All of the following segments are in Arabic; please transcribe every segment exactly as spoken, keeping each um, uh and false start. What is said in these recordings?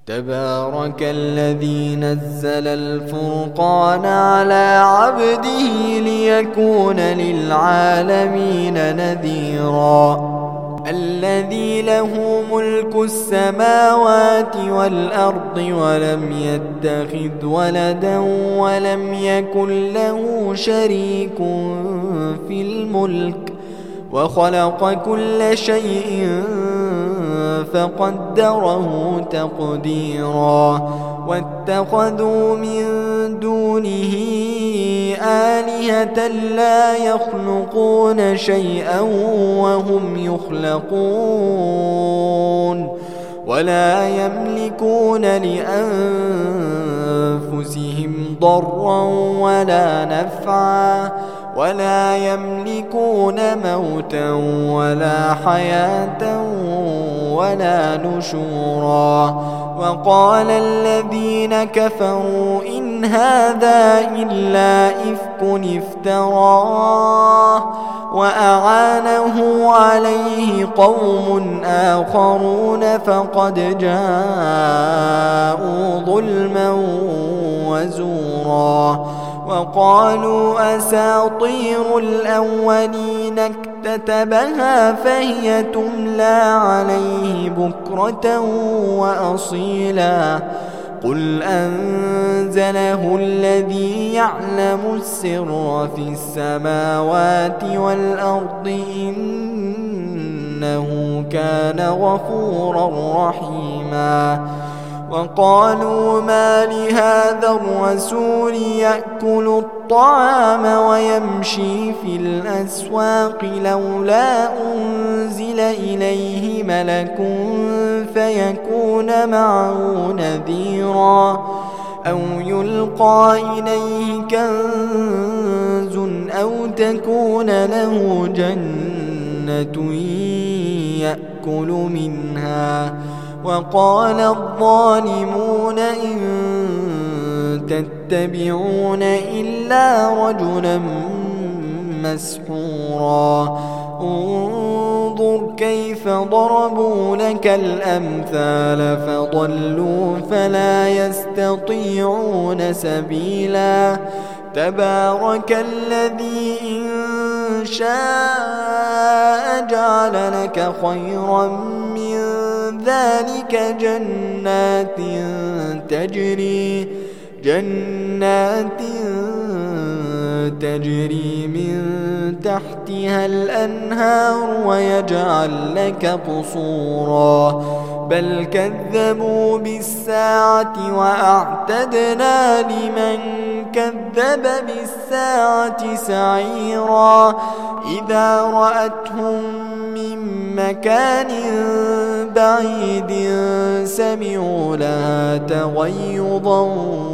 تبارك الذي نزل الفرقان على عبده ليكون للعالمين نذيرا الذي له ملك السماوات والأرض ولم يتخذ ولدا ولم يكن له شريك في الملك وخلق كل شيء فقدره تقديرا واتخذوا من دونه آلهة لا يخلقون شيئا وهم يخلقون ولا يملكون لأنفسهم ضرا ولا نفعا ولا يملكون موتا ولا حياة ولا نشورا وقال الذين كفروا إن هذا إلا إفك افتراه وأعانه عليه قوم آخرون فقد جاءوا ظلما وزورا وقالوا أساطير الأولين اكتتبها فهي تملى عليه بكرة وأصيلا قل أنزله الذي يعلم السر في السماوات والأرض إنه كان غفورا رحيما وقالوا ما لهذا الرسول يأكل الطعام ويمشي في الأسواق لولا أنزل إليه ملك فيكون معه نذيرا أو يلقى إليه كنز أو تكون له جنة يأكل منها وقال الظالمون إن تتبعون إلا رجلا مسحورا انظر كيف ضربوا لك الأمثال فضلوا فلا يستطيعون سبيلا تبارك الذي إن شاء جعل لك خيرا من ذلك جنات تجري جنات تجري من تحتها الأنهار ويجعل لك قصورا بل كذبوا بالساعة وأعتدنا لمن كذب بالساعة سعيرا إذا رأتهم من مكان بعيد سمعوا لها تغيظا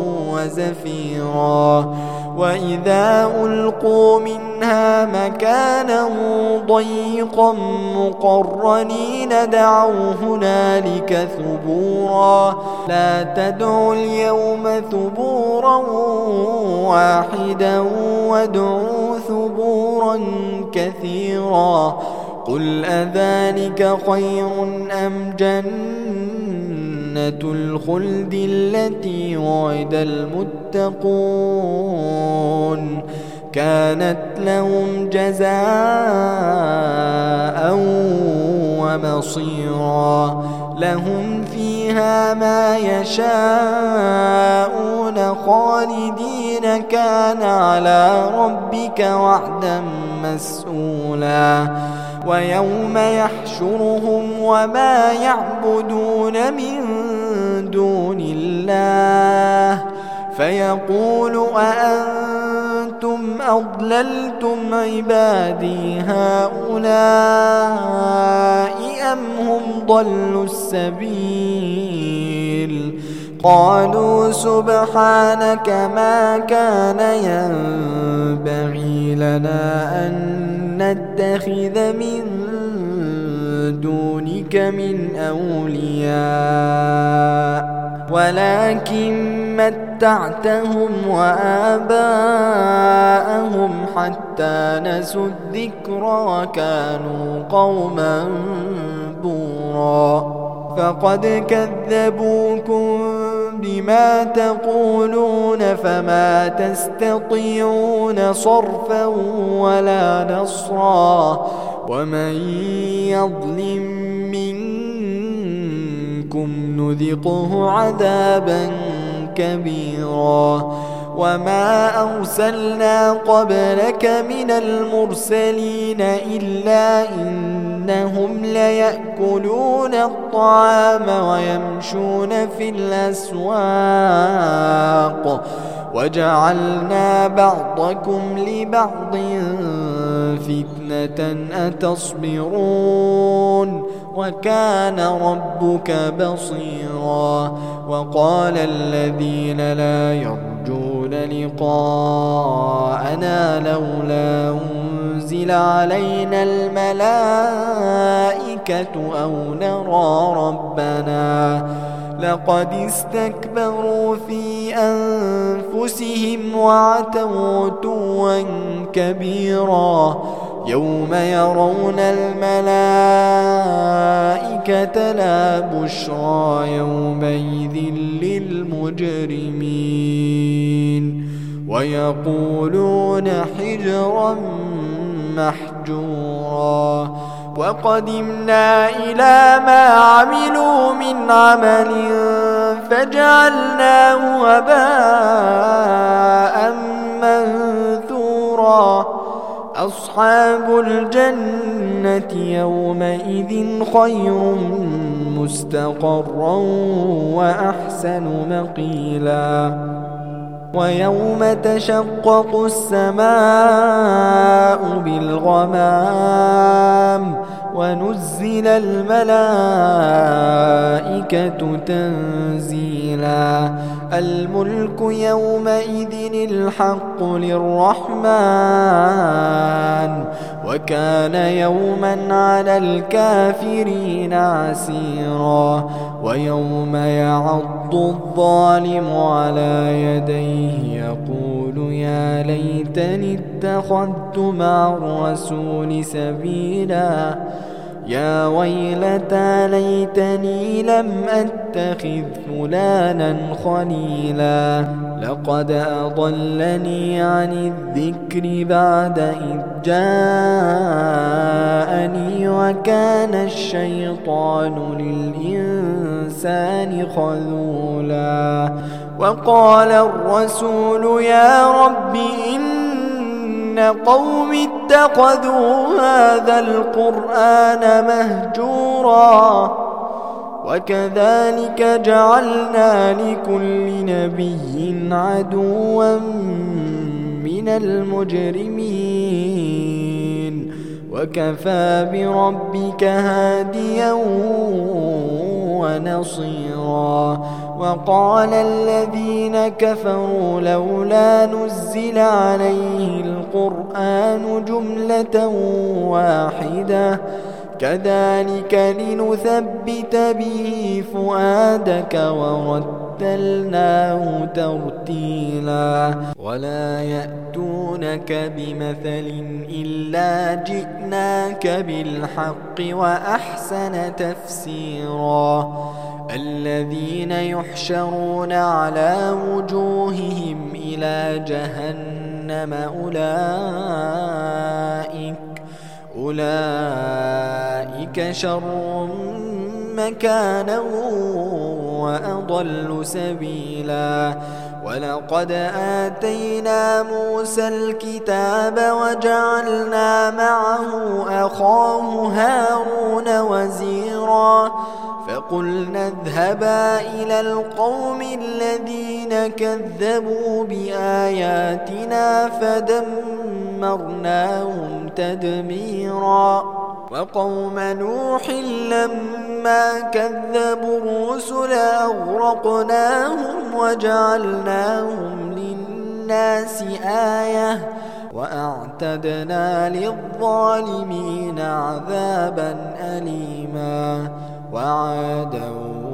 وزفيرا وإذا ألقوا منها مكانا ضيقا مقرنين دعوا هنالك ثبورا لا تدعوا اليوم ثبورا واحدا وادعوا ثبورا كثيرا قل أذلك خير أم جنة الخلد التي وعد المتقون كانت لهم جزاء ومصيرا لهم فيها ما يشاءون خالدين كان على ربك وعدا مسئولا ويوم يحشرهم وما يعبدون من دون الله فيقول أأنتم أضللتم عبادي هؤلاء أم هم ضلوا السبيل قالوا سبحانك ما كان ينبغي لنا أن نتخذ من دونك من أولياء ولكن متعتهم وآباءهم حتى نسوا الذكر وكانوا قوما بورا فقد كذبوكم بما تقولون فما تستطيعون صرفا ولا نصرا ومن يظلم منكم نذقه عذابا كبيرا وما أرسلنا قبلك من المرسلين إلا إنهم ليأكلون الطعام ويمشون في الأسواق وجعلنا بعضكم لبعض فتنة أتصبرون وكان ربك بصيرا وقال الذين لا يرجون لقاءنا لولا أنزل علينا الملائكة أو نرى ربنا لقد استكبروا في أنفسهم وعتوا عتوا كبيرا يوم يرون الملائكة لا بشرى يومئذ للمجرمين ويقولون حجرا محجورا وقدمنا إلى ما عملوا من عمل فجعلناه هباء منثورا أصحاب الجنة يومئذ خير مستقرا وأحسن مقيلا ويوم تشقق السماء بالغمام ونزل الملائكة تنزيلا الملك يومئذ الحق للرحمن وكان يوما على الكافرين عسيرا ويوم يعض الظالم على يديه يقول يا ليتني اتخذت مع الرسول سبيلا يا ويلتى ليتني لم أتخذ فلانا خليلا لقد أضلني عن الذكر بعد إذ جاءني وكان الشيطان للإنسان خذولا وقال الرسول يا رب إن قوم اتخذوا هذا القرآن مهجورا وكذلك جعلنا لكل نبي عدوا من المجرمين وكفى بربك هاديا ونصيرا وقال الذين كفروا لولا نزل عليه القرآن جملة واحدة كذلك لنثبت به فؤادك ورتلناه ترتيلا ولا يأتونك بمثل إلا جئناك بالحق وأحسن تفسيرا الذين يحشرون على وجوههم إلى جهنم أولئك أولئك شر مكانا وأضل سبيلا ولقد آتينا موسى الكتاب وجعلنا معه أخاه هارون وزيرا فقلنا اذهبا إلى القوم الذين كذبوا بآياتنا فدمرناهم تدميرا وقوم نوح لما كذبوا الرسل أغرقناهم وجعلناهم للناس آية وأعتدنا للظالمين عذابا أليما وعادا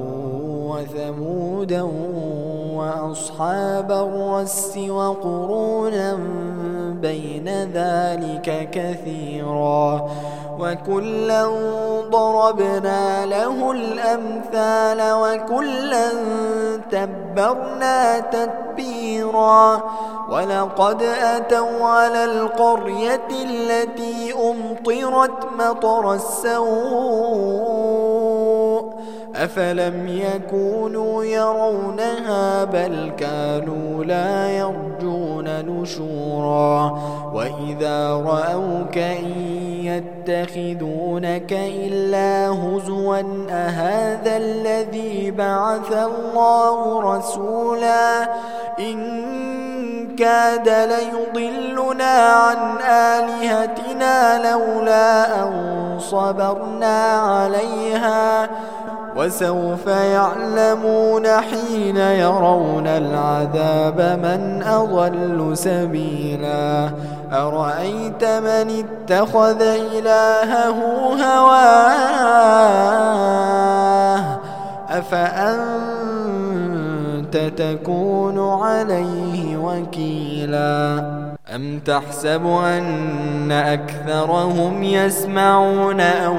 وثمودا وأصحاب الرس وقرونا بين ذلك كثيرا وكلا ضربنا له الأمثال وكلا تبرنا تتبيرا ولقد أتوا على القرية التي أمطرت مطر السوء أفلم يكونوا يرونها بل كانوا لا يرجون نشورا وإذا رأوك إن يتخذونك إلا هزوا أهذا الذي بعث الله رسولا إن كاد ليضلنا عن آلهتنا لولا أن صبرنا عليها وسوف يعلمون حين يرون العذاب من أضل سبيلا أرأيت من اتخذ إلهه هواه أفأنت تكون عليه وكيلا أم تحسب أن أكثرهم يسمعون أو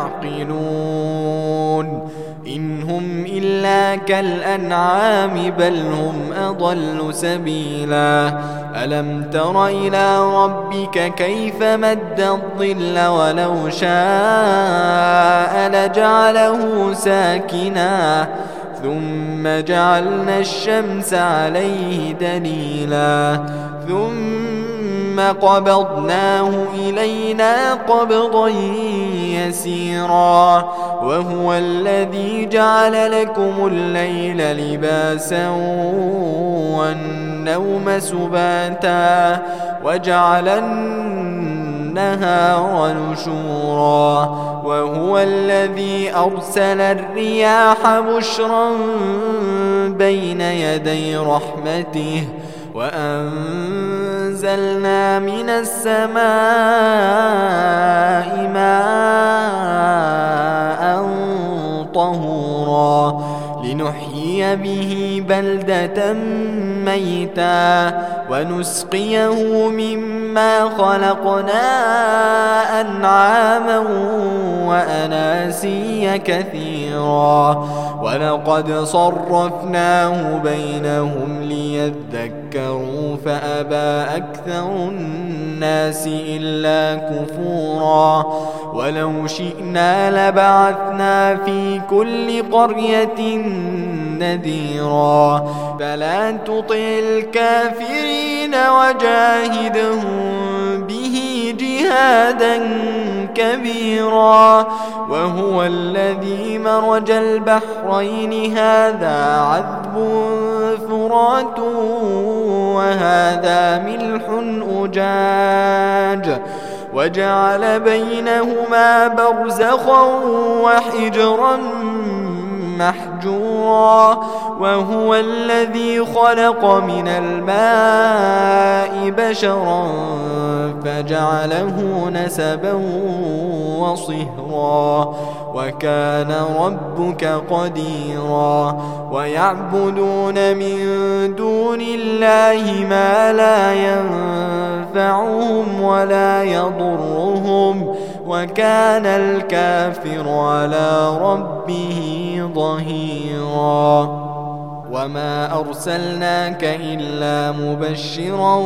يعقلون إن هم إلا كالأنعام بل هم أضل سبيلا ألم تر إلى ربك كيف مد الظل ولو شاء لجعله ساكنا ثم جعلنا الشمس عليه دليلا ثم قبضناه إلينا قبضا يسيرا وهو الذي جعل لكم الليل لباسا والنوم سباتا وجعل النهار نشورا وهو الذي أرسل الرياح بشرا بين يدي رحمته وأنزلنا من السماء ماء طهورا لنحيي به بلدة ميتا ونسقيه مما خلقنا أنعاما وأناسيا كثيرا ولقد صرفناه بينهم ليذكروا فأبى أكثر الناس إلا كفورا ولو شئنا لبعثنا في كل قرية نذيرا فلا تطع الكافرين وجاهدهم به جهادا كبيرا وهو الذي مرج البحرين هذا عذب فرات وهذا ملح أجاج وجعل بينهما برزخا وحجرا محجورا وهو الذي خلق من الماء بشرا فجعله نسبا وصهرا وكان ربك قديرا ويعبدون من دون الله ما لا ينفعهم ولا يضرهم وكان الكافر على ربه ظهيرا وما أرسلناك إلا مبشرا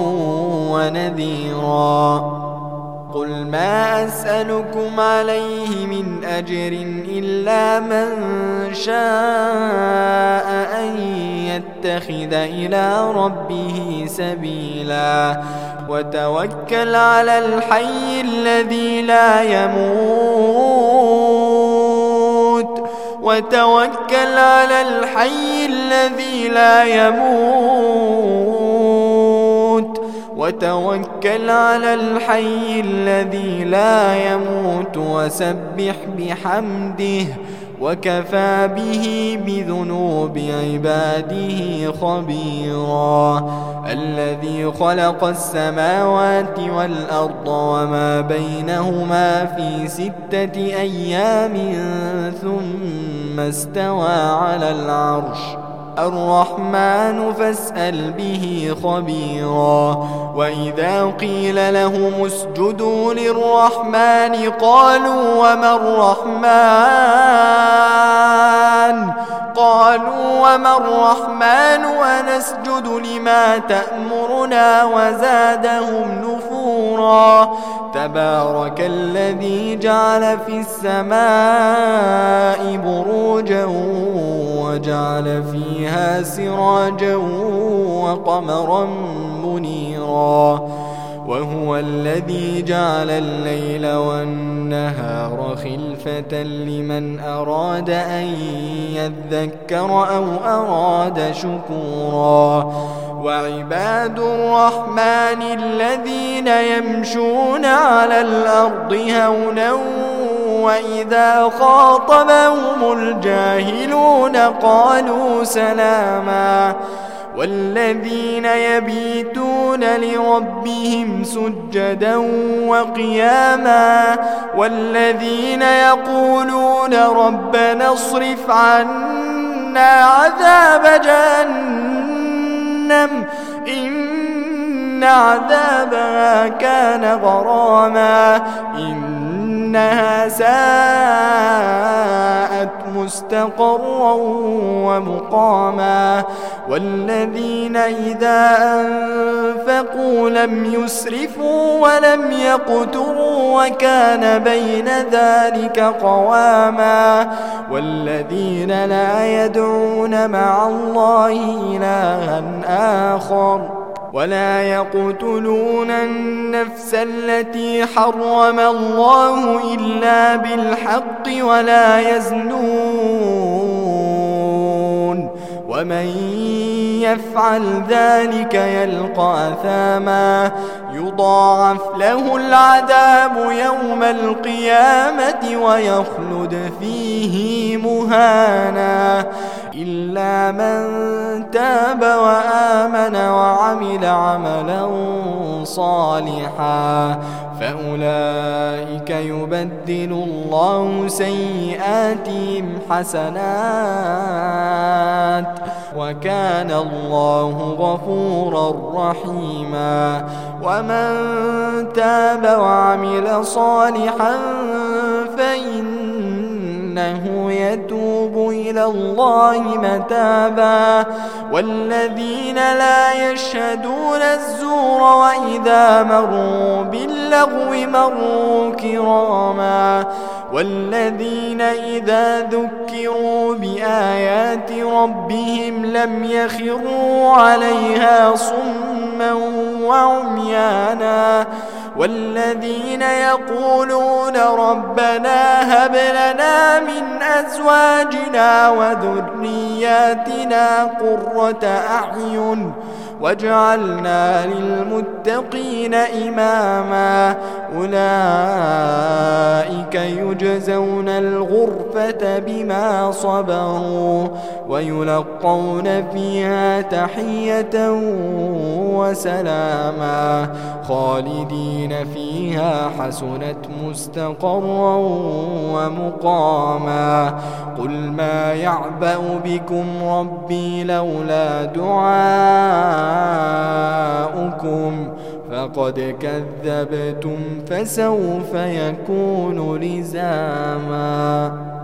ونذيرا قل ما أسألكم عليه من أجر إلا من شاء أن يتخذ إلى ربه سبيلا وتوكل على الحي الذي لا يموت وتوكل على الحي الذي لا يموت وتوكل على الحي الذي لا يموت وسبح بحمده وكفى به بذنوب عباده خبيرا الذي خلق السماوات والأرض وما بينهما في ستة أيام ثم استوى على العرش الرحمن فاسأل به خبيرا وإذا قيل لهم اسجدوا للرحمن قالوا وما الرحمن قالوا وما الرحمن ونسجد لما تأمرنا وزادهم نفورا تبارك الذي جعل في السماء بروجا وجعل فيها سراجا وقمرا منيرا وهو الذي جعل الليل والنهار خلفة لمن أراد أن يذكر أو أراد شكورا وعباد الرحمن الذين يمشون على الأرض هونا وإذا خاطبهم الجاهلون قالوا سلاما والذين يبيتون لربهم سجدا وقياما والذين يقولون ربنا اصرف عنا عذاب جهنم إن عذابها كان غراما إنها ساءت مستقرا ومقاما والذين إذا أنفقوا لم يسرفوا ولم يقتروا وكان بين ذلك قواما والذين لا يدعون مع الله إلها آخر ولا يقتلون النفس التي حرم الله إلا بالحق ولا يزنون ومن يفعل ذلك يلقى أثاما يضاعف له العذاب يوم القيامة ويخلد فيه مهانا إلا من تاب وآمن وعمل عملا صالحا فأولئك يبدل الله سيئاتهم حسنات وكان الله غفورا رحيما ومن تاب وعمل صالحا فإنه يتوب إلى الله متابا والذين لا يشهدون الزور وإذا مروا باللغو مروا كراما والذين إذا ذكروا بآيات ربهم لم يخروا عليها صما وعميانا والذين يقولون ربنا هب لنا من أزواجنا وذرياتنا قرة أعين واجعلنا للمتقين إماما أولئك يجزون الغرفة بما صبروا ويلقون فيها تحية وسلاما خالدين فيها حسنت مستقرا ومقاما قل ما يعبأ بكم ربي لولا دعاؤكم فقد كذبتم فسوف يكون لزاما.